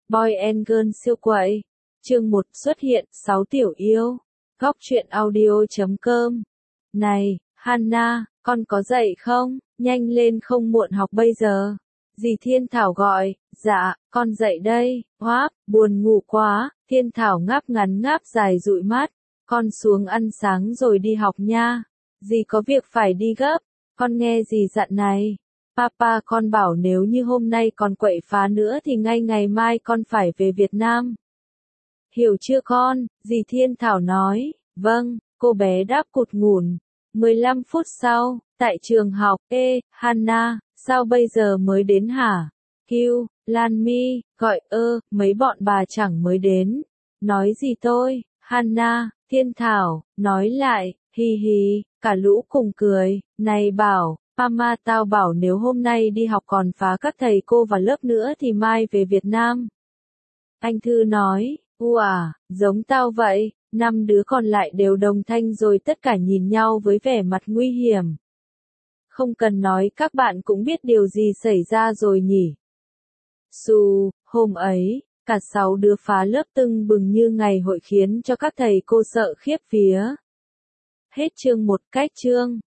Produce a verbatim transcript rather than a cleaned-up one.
Boy and Girl siêu quậy. Chương một xuất hiện, sáu tiểu yêu. Góc truyện audio chấm com. Này, Hannah, con có dậy không? Nhanh lên không muộn học bây giờ. Dì Thiên Thảo gọi, dạ, con dậy đây. Hoáp, buồn ngủ quá. Thiên Thảo ngáp ngắn ngáp dài dụi mắt. Con xuống ăn sáng rồi đi học nha. Dì có việc phải đi gấp. Con nghe dì dặn này. Papa con bảo nếu như hôm nay còn quậy phá nữa thì ngay ngày mai con phải về Việt Nam. Hiểu chưa con? Dì Thiên Thảo nói. Vâng, cô bé đáp cụt ngủn. mười lăm phút sau, tại trường học, ê, Hannah, sao bây giờ mới đến hả? Kêu, Lan Mi, gọi ơ, mấy bọn bà chẳng mới đến. Nói gì tôi? Hannah, Thiên Thảo, nói lại, hi hi, cả lũ cùng cười, này bảo, Mama tao bảo nếu hôm nay đi học còn phá các thầy cô vào lớp nữa thì mai về Việt Nam. Anh Thư nói, ủa, giống tao vậy, năm đứa còn lại đều đồng thanh rồi tất cả nhìn nhau với vẻ mặt nguy hiểm. Không cần nói các bạn cũng biết điều gì xảy ra rồi nhỉ. Xù, hôm ấy, cả sáu đứa phá lớp tưng bừng như ngày hội khiến cho các thầy cô sợ khiếp vía. Hết chương một cách chương.